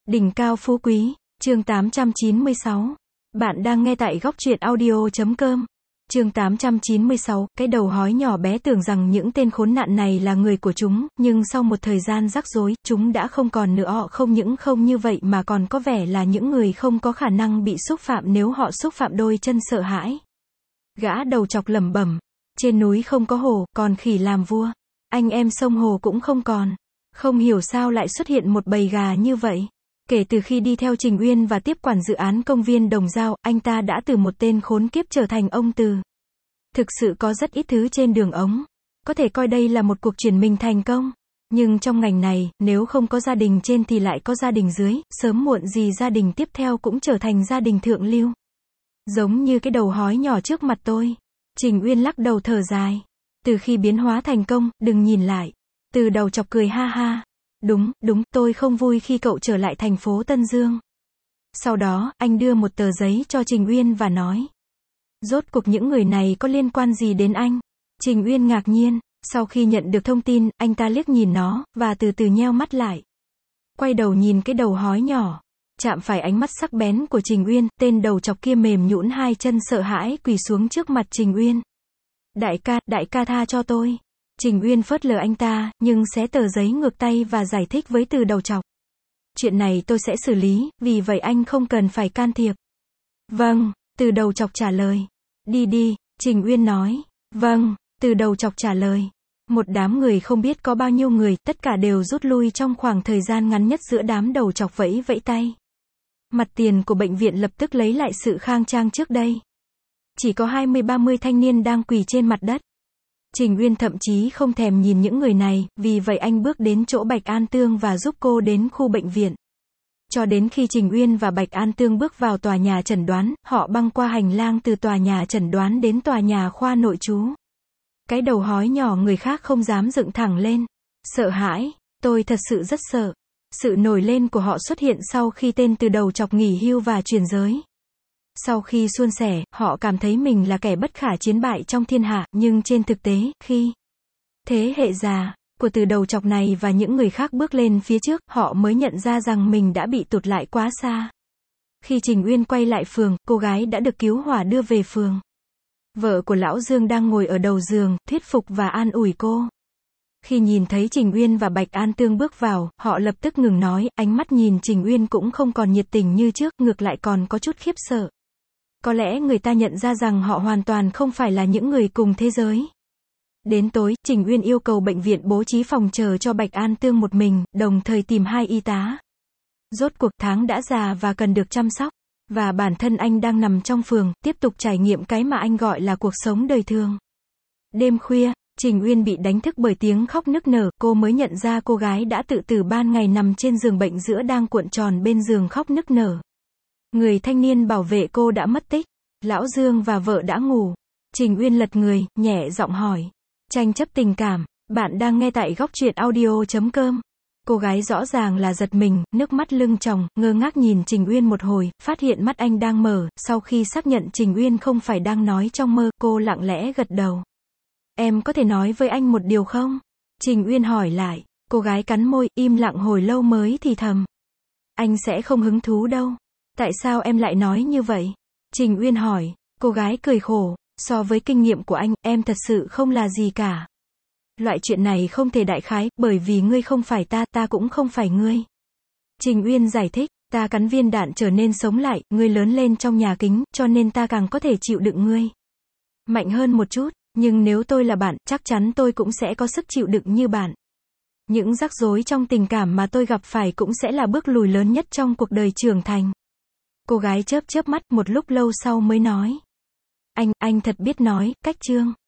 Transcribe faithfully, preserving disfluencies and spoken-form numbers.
Đỉnh cao phú quý, chương tám trăm chín mươi sáu. Bạn đang nghe tại góc truyện audio.com. Chương tám trăm chín mươi sáu, cái đầu hói nhỏ bé tưởng rằng những tên khốn nạn này là người của chúng, nhưng sau một thời gian rắc rối, chúng đã không còn nữa. Họ không những không như vậy mà còn có vẻ là những người không có khả năng bị xúc phạm nếu họ xúc phạm. Đôi chân sợ hãi. Gã đầu chọc lẩm bẩm, trên núi không có hồ, còn khỉ làm vua. Anh em sông hồ cũng không còn. Không hiểu sao lại xuất hiện một bầy gà như vậy. Kể từ khi đi theo Trình Uyên và tiếp quản dự án công viên Đồng Dao, anh ta đã từ một tên khốn kiếp trở thành ông từ. Thực sự có rất ít thứ trên đường ống. Có thể coi đây là một cuộc chuyển mình thành công. Nhưng trong ngành này, nếu không có gia đình trên thì lại có gia đình dưới, sớm muộn gì gia đình tiếp theo cũng trở thành gia đình thượng lưu. Giống như cái đầu hói nhỏ trước mặt tôi. Trình Uyên lắc đầu thở dài. Từ khi biến hóa thành công, đừng nhìn lại. Từ đầu chọc cười ha ha. Đúng, đúng, tôi không vui khi cậu trở lại thành phố Tân Dương. Sau đó, anh đưa một tờ giấy cho Trình Uyên và nói. Rốt cuộc những người này có liên quan gì đến anh? Trình Uyên ngạc nhiên, sau khi nhận được thông tin, anh ta liếc nhìn nó, và từ từ nheo mắt lại. Quay đầu nhìn cái đầu hói nhỏ. Chạm phải ánh mắt sắc bén của Trình Uyên, tên đầu chọc kia mềm nhũn hai chân sợ hãi quỳ xuống trước mặt Trình Uyên. Đại ca, đại ca tha cho tôi. Trình Uyên phớt lờ anh ta, nhưng xé tờ giấy ngược tay và giải thích với từ đầu chọc. Chuyện này tôi sẽ xử lý, vì vậy anh không cần phải can thiệp. Vâng, từ đầu chọc trả lời. Đi đi, Trình Uyên nói. Vâng, từ đầu chọc trả lời. Một đám người không biết có bao nhiêu người, tất cả đều rút lui trong khoảng thời gian ngắn nhất. Giữa đám đầu chọc vẫy vẫy tay. Mặt tiền của bệnh viện lập tức lấy lại sự khang trang trước đây. Chỉ có hai mươi ba mươi thanh niên đang quỳ trên mặt đất. Trình Uyên thậm chí không thèm nhìn những người này, vì vậy anh bước đến chỗ Bạch An Tương và giúp cô đến khu bệnh viện. Cho đến khi Trình Uyên và Bạch An Tương bước vào tòa nhà chẩn đoán, họ băng qua hành lang từ tòa nhà chẩn đoán đến tòa nhà khoa nội trú. Cái đầu hói nhỏ người khác không dám dựng thẳng lên. Sợ hãi, tôi thật sự rất sợ. Sự nổi lên của họ xuất hiện sau khi tên từ đầu chọc nghỉ hưu và chuyển giới. Sau khi suôn sẻ, họ cảm thấy mình là kẻ bất khả chiến bại trong thiên hạ, nhưng trên thực tế, khi thế hệ già của từ đầu chọc này và những người khác bước lên phía trước, họ mới nhận ra rằng mình đã bị tụt lại quá xa. Khi Trình Uyên quay lại phường, cô gái đã được cứu hỏa đưa về phường. Vợ của Lão Dương đang ngồi ở đầu giường, thuyết phục và an ủi cô. Khi nhìn thấy Trình Uyên và Bạch An Tương bước vào, họ lập tức ngừng nói, ánh mắt nhìn Trình Uyên cũng không còn nhiệt tình như trước, ngược lại còn có chút khiếp sợ. Có lẽ người ta nhận ra rằng họ hoàn toàn không phải là những người cùng thế giới. Đến tối, Trình Uyên yêu cầu bệnh viện bố trí phòng chờ cho Bạch An Tương một mình, đồng thời tìm hai y tá. Rốt cuộc tháng đã già và cần được chăm sóc. Và bản thân anh đang nằm trong phường, tiếp tục trải nghiệm cái mà anh gọi là cuộc sống đời thường. Đêm khuya, Trình Uyên bị đánh thức bởi tiếng khóc nức nở, cô mới nhận ra cô gái đã tự tử ban ngày nằm trên giường bệnh giữa đang cuộn tròn bên giường khóc nức nở. Người thanh niên bảo vệ cô đã mất tích. Lão Dương và vợ đã ngủ. Trình Uyên lật người, nhẹ giọng hỏi. Tranh chấp tình cảm, bạn đang nghe tại góc truyện audio.com. Cô gái rõ ràng là giật mình, nước mắt lưng tròng, ngơ ngác nhìn Trình Uyên một hồi, phát hiện mắt anh đang mở, sau khi xác nhận Trình Uyên không phải đang nói trong mơ, cô lặng lẽ gật đầu. Em có thể nói với anh một điều không? Trình Uyên hỏi lại. Cô gái cắn môi, im lặng hồi lâu mới thì thầm. Anh sẽ không hứng thú đâu. Tại sao em lại nói như vậy? Trình Uyên hỏi. Cô gái cười khổ. So với kinh nghiệm của anh, em thật sự không là gì cả. Loại chuyện này không thể đại khái, bởi vì ngươi không phải ta, ta cũng không phải ngươi. Trình Uyên giải thích. Ta cắn viên đạn trở nên sống lại, ngươi lớn lên trong nhà kính, cho nên ta càng có thể chịu đựng ngươi. Mạnh hơn một chút, nhưng nếu tôi là bạn, chắc chắn tôi cũng sẽ có sức chịu đựng như bạn. Những rắc rối trong tình cảm mà tôi gặp phải cũng sẽ là bước lùi lớn nhất trong cuộc đời trưởng thành. Cô gái chớp chớp mắt, một lúc lâu sau mới nói. Anh, anh thật biết nói, cách chương.